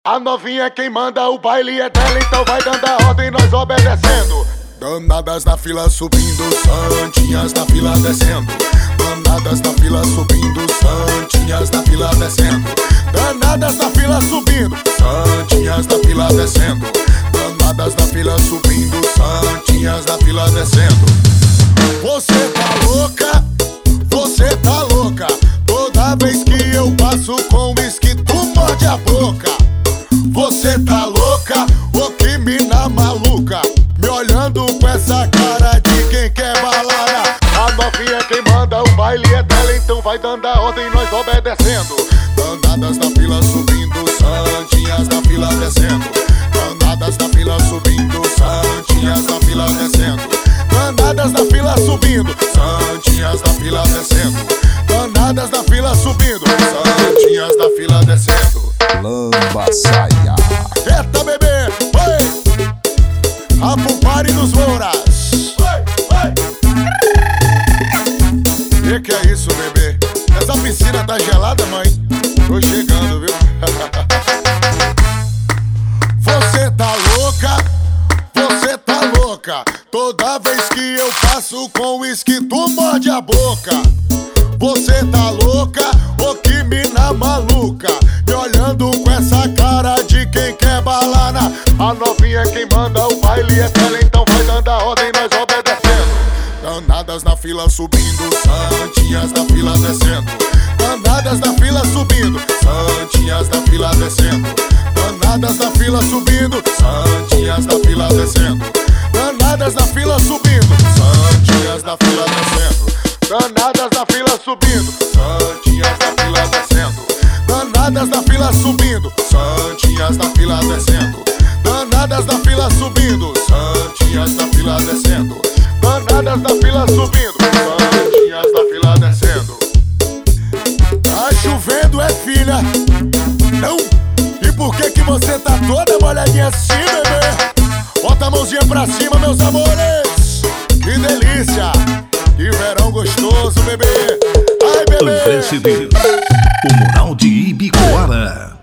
A novinha quem manda, o baile é dela, então vai dando a ordem e nós obedecendo. Danadas na fila subindo, santinhas na fila descendo. Danadas na fila subindo, santinhas na fila descendo. Danadas na fila subindo, santinhas na fila descendo. Danadas na fila subindo, santinhas na fila descendo. Você tá louca? Você tá louca? Toda vez que eu passo com uísque, tu morde a boca. Você tá louca? Ô que mina maluca, me olhando com essa cara de quem quer balada. A novinha quem manda, o baile é dela, então vai dando a ordem e nós obedecendo. Danadas na fila subindo, santinhas na fila descendo. Danadas na fila subindo, santinhas na fila descendo. Danadas na fila subindo, santinhas na fila descendo. Danadas na fila subindo, santinhas na fila descendo. Lamba saia. Eita bebê, oi! A Pupari dos Mouras. Que é isso, bebê? Essa piscina tá gelada, mãe? Tô chegando, viu? Você tá louca? Você tá louca? Toda vez que eu passo com uísque, tu morde a boca. Você tá louca? Ô que mina maluca, me olhando com essa cara de quem quer balada. A novinha quem manda, o baile é dela, então vai dando a ordem e nós obedecendo. Danadas na fila subindo, santinhas na fila descendo. Danadas na fila subindo, santinhas na fila descendo. Danadas na fila subindo, santinhas na fila descendo. Danadas na fila subindo, santinhas na fila descendo. Danadas na fila subindo, santinhas na fila descendo. Danadas na fila subindo, santinhas na fila descendo. Danadas na fila subindo, santinhas na fila descendo. Danadas na fila subindo, santinhas na fila descendo. Tá chovendo, é filha? Não? E por que você tá toda molhadinha assim, bebê? Bota a mãozinha pra cima, meus amores. Que delícia! Que verão gostoso, bebê. Ai, bebê! André Cedeiros, o Mural de Ibicoara.